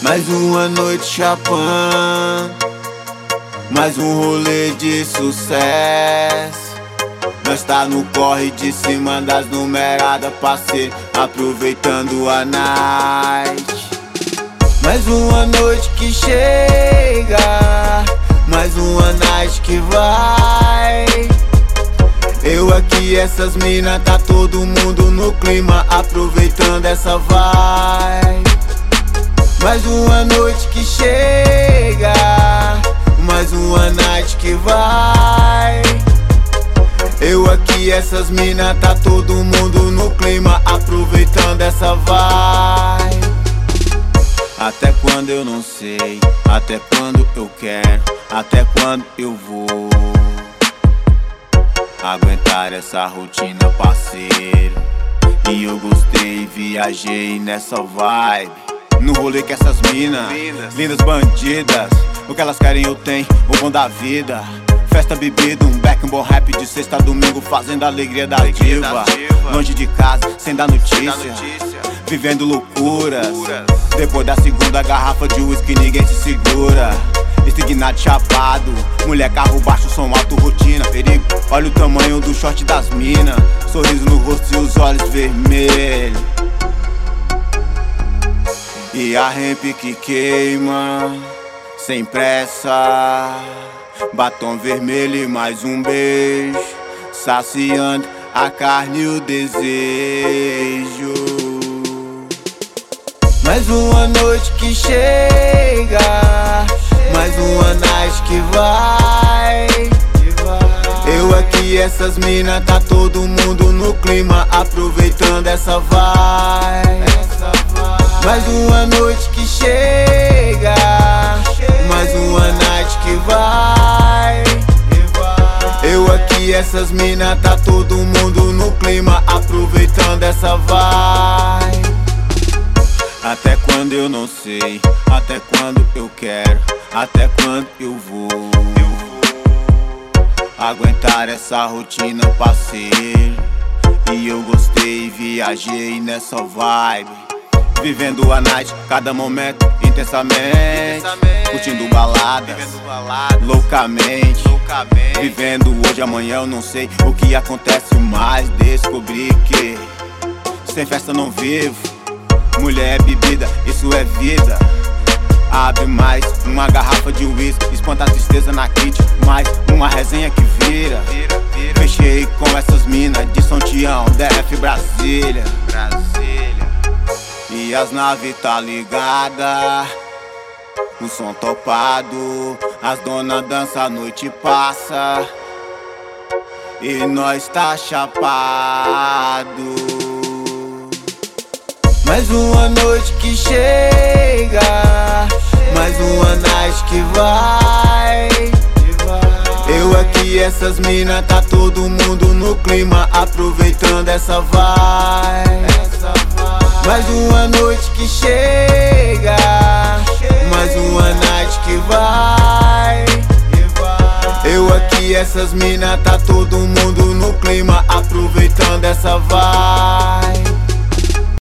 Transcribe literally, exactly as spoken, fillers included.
Mais uma noite chapando, mais um rolê de sucesso. Nós tá no corre de cima das numeradas, parceiro, aproveitando a night. Mais uma noite que chega, mais uma night que vai. Eu aqui, essas mina, tá todo mundo no clima, aproveitando essa vibe. Mais uma noite que chega, mais uma night que vai. Eu aqui, essas mina, tá todo mundo no clima, aproveitando essa vibe. Até quando eu não sei, até quando eu quero, até quando eu vou aguentar essa rotina, parceiro. E eu gostei, viajei nessa vibe. No rolê que essas minas, lindas bandidas, o que elas querem eu tenho, o bom da vida. Festa, bebida, um back, um bom rap de sexta a domingo, fazendo a alegria da diva. Longe de casa, sem dar notícia, vivendo loucuras. Depois da segunda garrafa de uísque ninguém se segura. Estignado, chapado, mulher, carro baixo, som alto, rotina, perigo. Olha o tamanho do short das minas, sorriso no rosto e os olhos vermelhos. E a ramp que queima, sem pressa. Batom vermelho e mais um beijo, saciando a carne e o desejo. Mais uma noite que chega, mais uma night que vai. Eu aqui, essas mina, tá todo mundo no clima, aproveitando essa vibe. Mais uma noite que chega, mais uma night que vai. Eu aqui, essas mina, tá todo mundo no clima, aproveitando essa vibe. Até quando eu não sei, até quando eu quero, até quando eu vou aguentar essa rotina, parceiro. E eu gostei, viajei nessa vibe. Vivendo a night, cada momento intensamente, curtindo balada, loucamente, vivendo hoje, amanhã eu não sei o que acontece, mas descobri que sem festa não vivo. Mulher é bebida, isso é vida. Abre mais uma garrafa de uísque, espanta a tristeza na kit, mais uma resenha que vira. Fechei com essas minas de São Tião, D F, Brasília. E as naves tá ligada, o som topado, as dona dança, a noite passa e nós tá chapado. Mais uma noite que chega, mais uma night que vai. Eu aqui, essas mina, tá todo mundo no clima, aproveitando essa vibe. Mais uma noite que chega, mais uma night que vai. Eu aqui, essas mina, tá todo mundo no clima, aproveitando essa vibe.